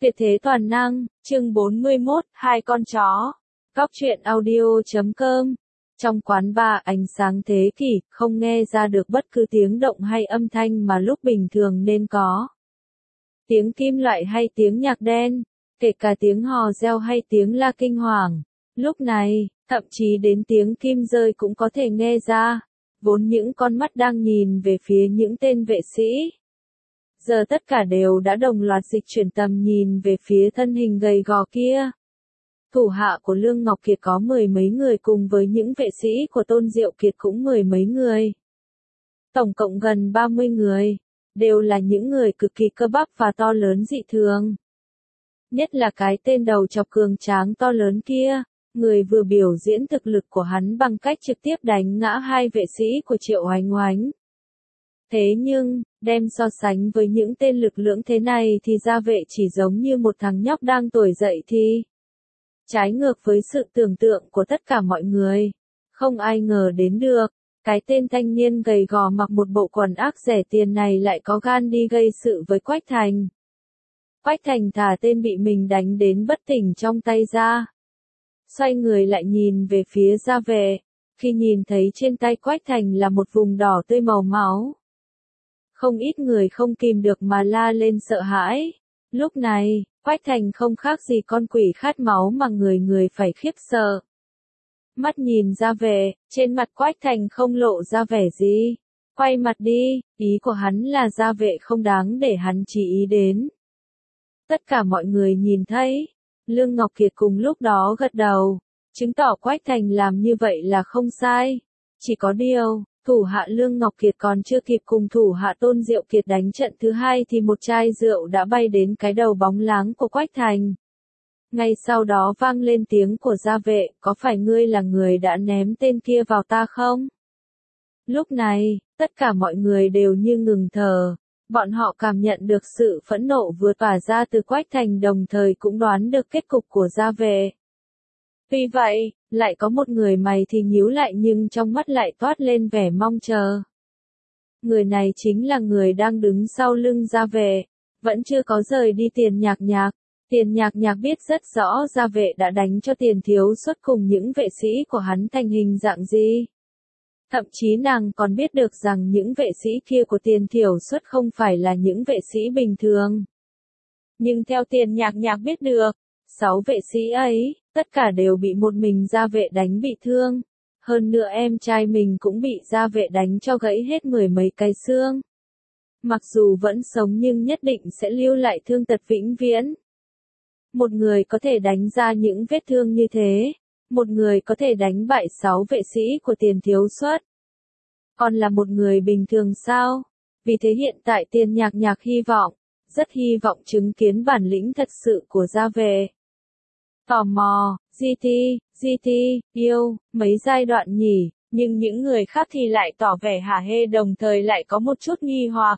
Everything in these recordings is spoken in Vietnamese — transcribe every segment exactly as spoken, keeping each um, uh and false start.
Tuyệt thế toàn năng, chương bốn mươi mốt, hai con chó. Góc truyện audio chấm com. Trong quán bar ánh sáng thế kỷ, không nghe ra được bất cứ tiếng động hay âm thanh mà lúc bình thường nên có. Tiếng kim loại hay tiếng nhạc đen, kể cả tiếng hò reo hay tiếng la kinh hoàng. Lúc này, thậm chí đến tiếng kim rơi cũng có thể nghe ra. Vốn những con mắt đang nhìn về phía những tên vệ sĩ. Giờ tất cả đều đã đồng loạt dịch chuyển tầm nhìn về phía thân hình gầy gò kia. Thủ hạ của Lương Ngọc Kiệt có mười mấy người cùng với những vệ sĩ của Tôn Diệu Kiệt cũng mười mấy người. Tổng cộng gần ba mươi người, đều là những người cực kỳ cơ bắp và to lớn dị thường. Nhất là cái tên đầu chọc cường tráng to lớn kia, người vừa biểu diễn thực lực của hắn bằng cách trực tiếp đánh ngã hai vệ sĩ của Triệu Oánh Oánh. Thế nhưng, đem so sánh với những tên lực lưỡng thế này thì Gia Vệ chỉ giống như một thằng nhóc đang tuổi dậy thì. Trái ngược với sự tưởng tượng của tất cả mọi người. Không ai ngờ đến được, cái tên thanh niên gầy gò mặc một bộ quần ác rẻ tiền này lại có gan đi gây sự với Quách Thành. Quách Thành thả tên bị mình đánh đến bất tỉnh trong tay ra. Xoay người lại nhìn về phía Gia Vệ, khi nhìn thấy trên tay Quách Thành là một vùng đỏ tươi màu máu. Không ít người không kìm được mà la lên sợ hãi. Lúc này, Quách Thành không khác gì con quỷ khát máu mà người người phải khiếp sợ. Mắt nhìn Gia Vệ, trên mặt Quách Thành không lộ ra vẻ gì. Quay mặt đi, ý của hắn là Gia Vệ không đáng để hắn chỉ ý đến. Tất cả mọi người nhìn thấy, Lương Ngọc Kiệt cùng lúc đó gật đầu, chứng tỏ Quách Thành làm như vậy là không sai. Chỉ có điều, thủ hạ Lương Ngọc Kiệt còn chưa kịp cùng thủ hạ Tôn Diệu Kiệt đánh trận thứ hai thì một chai rượu đã bay đến cái đầu bóng láng của Quách Thành. Ngay sau đó vang lên tiếng của Gia Vệ, có phải ngươi là người đã ném tên kia vào ta không? Lúc này, tất cả mọi người đều như ngừng thở, bọn họ cảm nhận được sự phẫn nộ vừa tỏa ra từ Quách Thành đồng thời cũng đoán được kết cục của Gia Vệ. Tuy vậy, lại có một người mày thì nhíu lại nhưng trong mắt lại toát lên vẻ mong chờ. Người này chính là người đang đứng sau lưng Gia Vệ, vẫn chưa có rời đi Tiền Nhạc Nhạc. Tiền Nhạc Nhạc biết rất rõ Gia Vệ đã đánh cho Tiền Thiếu Xuất cùng những vệ sĩ của hắn thành hình dạng gì. Thậm chí nàng còn biết được rằng những vệ sĩ kia của Tiền Thiểu Xuất không phải là những vệ sĩ bình thường. Nhưng theo Tiền Nhạc Nhạc biết được, sáu vệ sĩ ấy, tất cả đều bị một mình Gia Vệ đánh bị thương. Hơn nữa em trai mình cũng bị Gia Vệ đánh cho gãy hết mười mấy cái xương. Mặc dù vẫn sống nhưng nhất định sẽ lưu lại thương tật vĩnh viễn. Một người có thể đánh ra những vết thương như thế. Một người có thể đánh bại sáu vệ sĩ của Tiền Thiếu Xuất. Còn là một người bình thường sao? Vì thế hiện tại Tiền Nhạc Nhạc hy vọng, rất hy vọng chứng kiến bản lĩnh thật sự của Gia Vệ. Tò mò, giê tê, giê tê, yêu, mấy giai đoạn nhỉ, nhưng những người khác thì lại tỏ vẻ hả hê đồng thời lại có một chút nghi hoặc.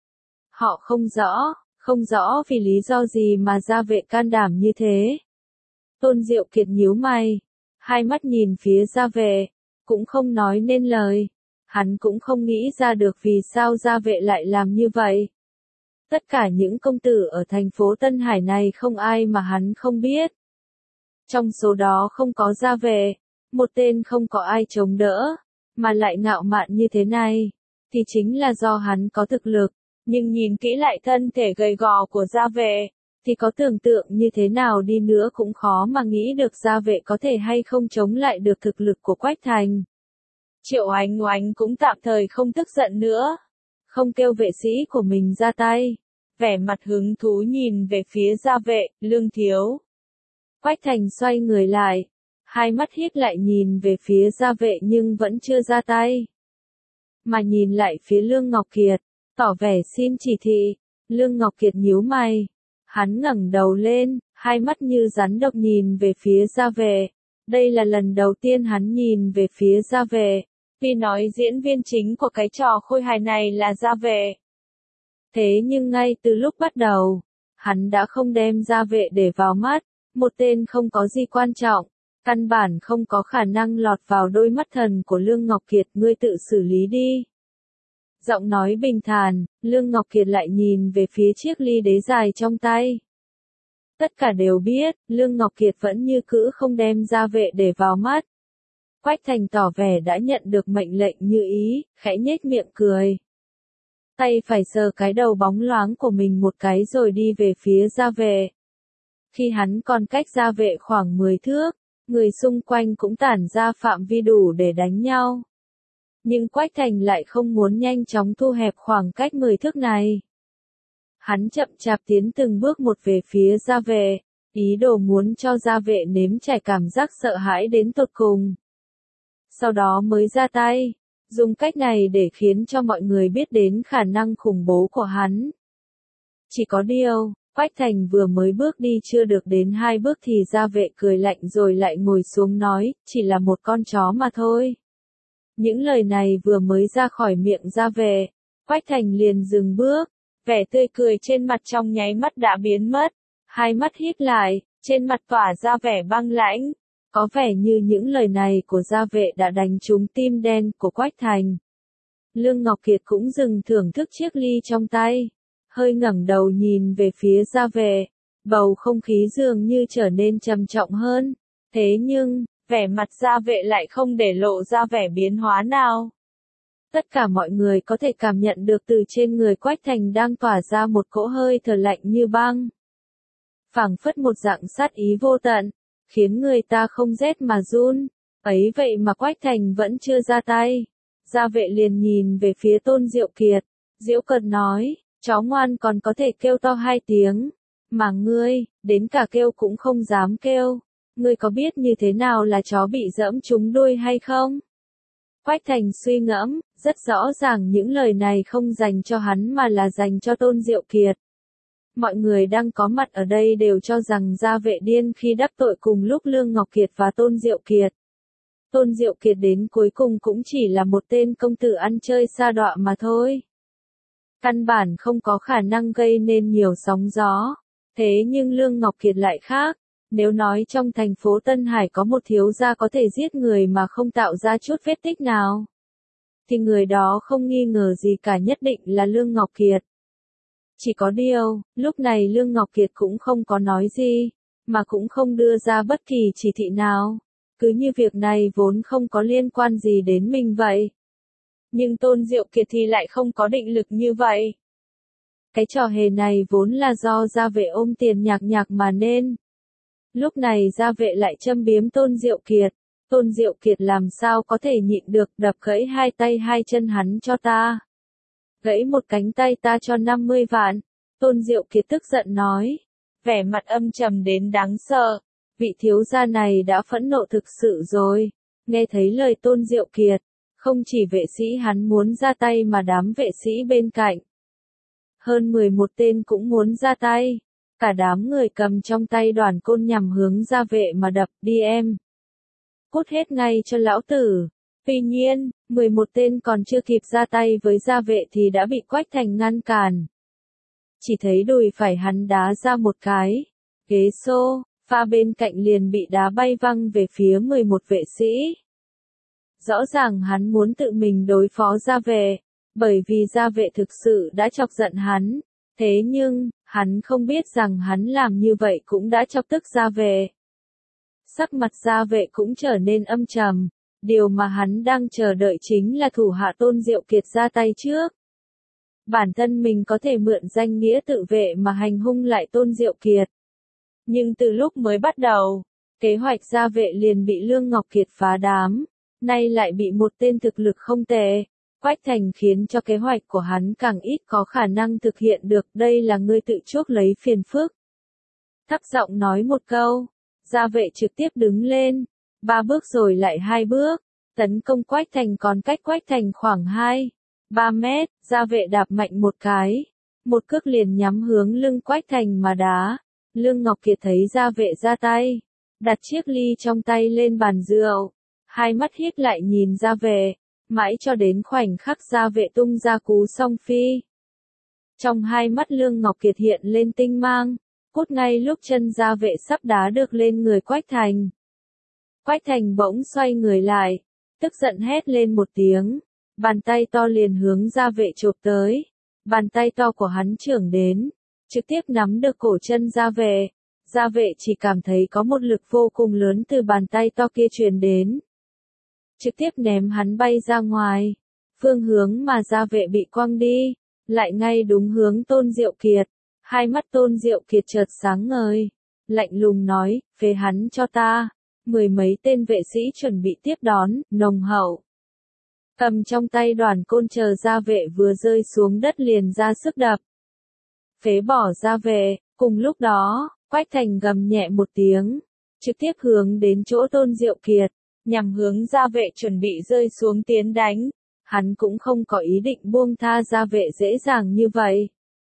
Họ không rõ, không rõ vì lý do gì mà Gia Vệ can đảm như thế. Tôn Diệu Kiệt nhíu mày, hai mắt nhìn phía Gia Vệ, cũng không nói nên lời. Hắn cũng không nghĩ ra được vì sao Gia Vệ lại làm như vậy. Tất cả những công tử ở thành phố Tân Hải này không ai mà hắn không biết. Trong số đó không có Gia Vệ, một tên không có ai chống đỡ, mà lại ngạo mạn như thế này, thì chính là do hắn có thực lực. Nhưng nhìn kỹ lại thân thể gầy gò của Gia Vệ, thì có tưởng tượng như thế nào đi nữa cũng khó mà nghĩ được Gia Vệ có thể hay không chống lại được thực lực của Quách Thành. Triệu Oánh Oánh cũng tạm thời không tức giận nữa, không kêu vệ sĩ của mình ra tay, vẻ mặt hứng thú nhìn về phía Gia Vệ, Lương Thiếu. Quách Thành xoay người lại, hai mắt híp lại nhìn về phía Gia Vệ nhưng vẫn chưa ra tay. Mà nhìn lại phía Lương Ngọc Kiệt, tỏ vẻ xin chỉ thị. Lương Ngọc Kiệt nhíu mày, hắn ngẩng đầu lên, hai mắt như rắn độc nhìn về phía Gia Vệ. Đây là lần đầu tiên hắn nhìn về phía Gia Vệ, vì nói diễn viên chính của cái trò khôi hài này là Gia Vệ. Thế nhưng ngay từ lúc bắt đầu, hắn đã không đem Gia Vệ để vào mắt, một tên không có gì quan trọng, căn bản không có khả năng lọt vào đôi mắt thần của Lương Ngọc Kiệt, ngươi tự xử lý đi. Giọng nói bình thản, Lương Ngọc Kiệt lại nhìn về phía chiếc ly đế dài trong tay. Tất cả đều biết, Lương Ngọc Kiệt vẫn như cũ không đem Gia Vệ để vào mắt. Quách Thành tỏ vẻ đã nhận được mệnh lệnh như ý, khẽ nhếch miệng cười. Tay phải sờ cái đầu bóng loáng của mình một cái rồi đi về phía Gia Vệ. Khi hắn còn cách Gia Vệ khoảng mười thước, người xung quanh cũng tản ra phạm vi đủ để đánh nhau. Nhưng Quách Thành lại không muốn nhanh chóng thu hẹp khoảng cách mười thước này. Hắn chậm chạp tiến từng bước một về phía Gia Vệ, ý đồ muốn cho Gia Vệ nếm trải cảm giác sợ hãi đến tột cùng. Sau đó mới ra tay, dùng cách này để khiến cho mọi người biết đến khả năng khủng bố của hắn. Chỉ có điều, Quách Thành vừa mới bước đi chưa được đến hai bước thì Gia Vệ cười lạnh rồi lại ngồi xuống nói, chỉ là một con chó mà thôi. Những lời này vừa mới ra khỏi miệng Gia Vệ, Quách Thành liền dừng bước, vẻ tươi cười trên mặt trong nháy mắt đã biến mất, hai mắt híp lại, trên mặt tỏa ra vẻ băng lãnh. Có vẻ như những lời này của Gia Vệ đã đánh trúng tim đen của Quách Thành. Lương Ngọc Kiệt cũng dừng thưởng thức chiếc ly trong tay, hơi ngẩng đầu nhìn về phía Gia Vệ, bầu không khí dường như trở nên trầm trọng hơn. Thế nhưng, vẻ mặt Gia Vệ lại không để lộ ra vẻ biến hóa nào. Tất cả mọi người có thể cảm nhận được từ trên người Quách Thành đang tỏa ra một cỗ hơi thở lạnh như băng. Phảng phất một dạng sát ý vô tận, khiến người ta không rét mà run. Ấy vậy mà Quách Thành vẫn chưa ra tay. Gia Vệ liền nhìn về phía Tôn Diệu Kiệt, giễu cợt nói, chó ngoan còn có thể kêu to hai tiếng, mà ngươi, đến cả kêu cũng không dám kêu. Ngươi có biết như thế nào là chó bị dẫm trúng đuôi hay không? Quách Thành suy ngẫm, rất rõ ràng những lời này không dành cho hắn mà là dành cho Tôn Diệu Kiệt. Mọi người đang có mặt ở đây đều cho rằng Gia Vệ điên khi đắc tội cùng lúc Lương Ngọc Kiệt và Tôn Diệu Kiệt. Tôn Diệu Kiệt đến cuối cùng cũng chỉ là một tên công tử ăn chơi sa đọa mà thôi. Căn bản không có khả năng gây nên nhiều sóng gió. Thế nhưng Lương Ngọc Kiệt lại khác. Nếu nói trong thành phố Tân Hải có một thiếu gia có thể giết người mà không tạo ra chút vết tích nào, thì người đó không nghi ngờ gì cả nhất định là Lương Ngọc Kiệt. Chỉ có điều, lúc này Lương Ngọc Kiệt cũng không có nói gì, mà cũng không đưa ra bất kỳ chỉ thị nào. Cứ như việc này vốn không có liên quan gì đến mình vậy. Nhưng Tôn Diệu Kiệt thì lại không có định lực như vậy. Cái trò hề này vốn là do Gia Vệ ôm tiền nhạc nhạc mà nên. Lúc này Gia Vệ lại châm biếm Tôn Diệu Kiệt. Tôn Diệu Kiệt làm sao có thể nhịn được, đập gãy hai tay hai chân hắn cho ta. Gãy một cánh tay ta cho năm mươi vạn. Tôn Diệu Kiệt tức giận nói. Vẻ mặt âm trầm đến đáng sợ. Vị thiếu gia này đã phẫn nộ thực sự rồi. Nghe thấy lời Tôn Diệu Kiệt, không chỉ vệ sĩ hắn muốn ra tay mà đám vệ sĩ bên cạnh. Hơn mười một tên cũng muốn ra tay. Cả đám người cầm trong tay đoàn côn nhằm hướng Gia Vệ mà đập, đi em. Cút hết ngay cho lão tử. Tuy nhiên, mười một tên còn chưa kịp ra tay với Gia Vệ thì đã bị Quách Thành ngăn cản. Chỉ thấy đùi phải hắn đá ra một cái. Ghế xô, pha bên cạnh liền bị đá bay văng về phía mười một vệ sĩ. Rõ ràng hắn muốn tự mình đối phó Gia Vệ, bởi vì Gia Vệ thực sự đã chọc giận hắn. Thế nhưng, hắn không biết rằng hắn làm như vậy cũng đã chọc tức Gia Vệ. Sắc mặt Gia Vệ cũng trở nên âm trầm. Điều mà hắn đang chờ đợi chính là thủ hạ Tôn Diệu Kiệt ra tay trước. Bản thân mình có thể mượn danh nghĩa tự vệ mà hành hung lại Tôn Diệu Kiệt. Nhưng từ lúc mới bắt đầu, kế hoạch Gia Vệ liền bị Lương Ngọc Kiệt phá đám. Nay lại bị một tên thực lực không tệ. Quách Thành khiến cho kế hoạch của hắn càng ít có khả năng thực hiện được, đây là ngươi tự chuốc lấy phiền phức. Thấp giọng nói một câu, Gia Vệ trực tiếp đứng lên, ba bước rồi lại hai bước, tấn công Quách Thành còn cách Quách Thành khoảng hai, ba mét, Gia Vệ đạp mạnh một cái, một cước liền nhắm hướng lưng Quách Thành mà đá. Lương Ngọc Kiệt thấy Gia Vệ ra tay, đặt chiếc ly trong tay lên bàn rượu, hai mắt híp lại nhìn Gia Vệ. Mãi cho đến khoảnh khắc Gia Vệ tung ra cú song phi. Trong hai mắt Lương Ngọc Kiệt hiện lên tinh mang, cút ngay lúc chân Gia Vệ sắp đá được lên người Quách Thành. Quách Thành bỗng xoay người lại, tức giận hét lên một tiếng, bàn tay to liền hướng Gia Vệ chộp tới. Bàn tay to của hắn chưởng đến, trực tiếp nắm được cổ chân Gia Vệ. Gia vệ chỉ cảm thấy có một lực vô cùng lớn từ bàn tay to kia truyền đến. Trực tiếp ném hắn bay ra ngoài. Phương hướng mà Gia vệ bị quăng đi, lại ngay đúng hướng Tôn Diệu Kiệt. Hai mắt Tôn Diệu Kiệt chợt sáng ngời, lạnh lùng nói, phế hắn cho ta. Mười mấy tên vệ sĩ chuẩn bị tiếp đón, nồng hậu. Cầm trong tay đoàn côn chờ Gia vệ vừa rơi xuống đất liền ra sức đập. Phế bỏ Gia vệ, cùng lúc đó, Quách Thành gầm nhẹ một tiếng, trực tiếp hướng đến chỗ Tôn Diệu Kiệt, nhằm hướng Gia vệ chuẩn bị rơi xuống tiến đánh. Hắn cũng không có ý định buông tha Gia vệ dễ dàng như vậy.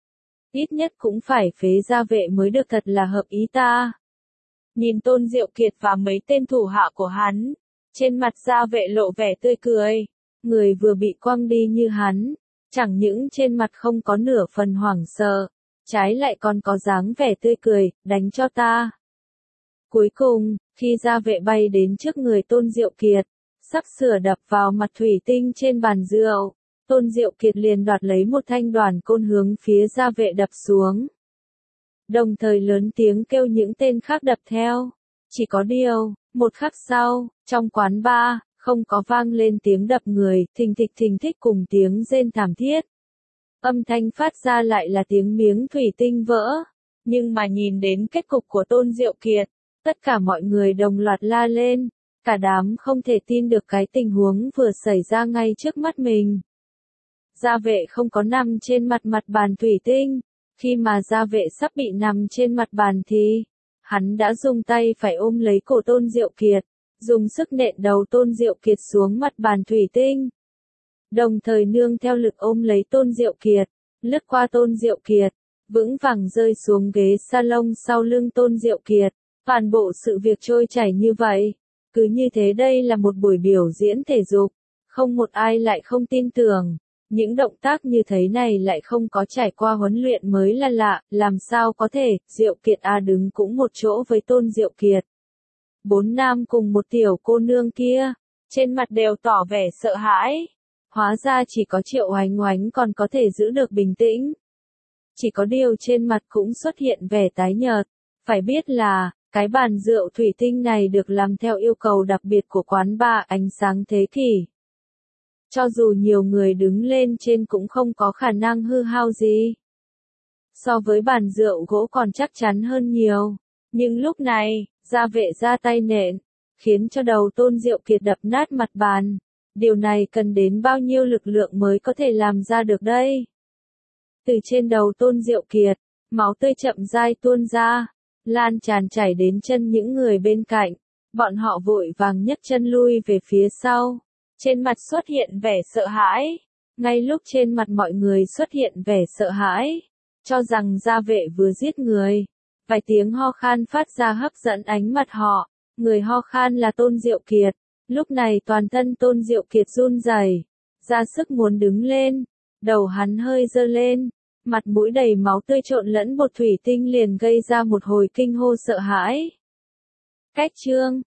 Ít nhất cũng phải phế Gia vệ mới được, thật là hợp ý ta. Nhìn Tôn Diệu Kiệt và mấy tên thủ hạ của hắn, trên mặt Gia vệ lộ vẻ tươi cười. Người vừa bị quăng đi như hắn, chẳng những trên mặt không có nửa phần hoảng sợ, trái lại còn có dáng vẻ tươi cười, đánh cho ta. Cuối cùng, khi Gia vệ bay đến trước người Tôn Diệu Kiệt, sắp sửa đập vào mặt thủy tinh trên bàn rượu, Tôn Diệu Kiệt liền đoạt lấy một thanh đoàn côn hướng phía Gia vệ đập xuống. Đồng thời lớn tiếng kêu những tên khác đập theo. Chỉ có điều, một khắc sau, trong quán bar, không có vang lên tiếng đập người, thình thịch thình thịch cùng tiếng rên thảm thiết. Âm thanh phát ra lại là tiếng miếng thủy tinh vỡ. Nhưng mà nhìn đến kết cục của Tôn Diệu Kiệt, tất cả mọi người đồng loạt la lên. Cả đám không thể tin được cái tình huống vừa xảy ra ngay trước mắt mình. Gia vệ không có nằm trên mặt mặt bàn thủy tinh. Khi mà Gia vệ sắp bị nằm trên mặt bàn thì, hắn đã dùng tay phải ôm lấy cổ Tôn Diệu Kiệt, dùng sức nện đầu Tôn Diệu Kiệt xuống mặt bàn thủy tinh. Đồng thời nương theo lực ôm lấy Tôn Diệu Kiệt, lướt qua Tôn Diệu Kiệt, vững vàng rơi xuống ghế salon sau lưng Tôn Diệu Kiệt. Toàn bộ sự việc trôi chảy như vậy. Cứ như thế đây là một buổi biểu diễn thể dục. Không một ai lại không tin tưởng. Những động tác như thế này lại không có trải qua huấn luyện mới là lạ. Làm sao có thể, Diệu Kiệt à đứng cũng một chỗ với Tôn Diệu Kiệt. Bốn nam cùng một tiểu cô nương kia, trên mặt đều tỏ vẻ sợ hãi. Hóa ra chỉ có Triệu Oánh Oánh còn có thể giữ được bình tĩnh. Chỉ có điều trên mặt cũng xuất hiện vẻ tái nhợt. Phải biết là, cái bàn rượu thủy tinh này được làm theo yêu cầu đặc biệt của quán bar Ánh Sáng Thế Kỷ. Cho dù nhiều người đứng lên trên cũng không có khả năng hư hao gì. So với bàn rượu gỗ còn chắc chắn hơn nhiều. Nhưng lúc này, Gia vệ ra tay nện, khiến cho đầu Tôn Diệu Kiệt đập nát mặt bàn. Điều này cần đến bao nhiêu lực lượng mới có thể làm ra được đây? Từ trên đầu Tôn Diệu Kiệt, máu tươi chậm rãi tuôn ra, lan tràn chảy đến chân những người bên cạnh. Bọn họ vội vàng nhấc chân lui về phía sau. Trên mặt xuất hiện vẻ sợ hãi. Ngay lúc trên mặt mọi người xuất hiện vẻ sợ hãi, cho rằng Gia vệ vừa giết người. Vài tiếng ho khan phát ra hấp dẫn ánh mặt họ. Người ho khan là Tôn Diệu Kiệt. Lúc này toàn thân Tôn Diệu Kiệt run rẩy, ra sức muốn đứng lên. Đầu hắn hơi dơ lên, mặt mũi đầy máu tươi trộn lẫn bột thủy tinh liền gây ra một hồi kinh hô sợ hãi. Cách chương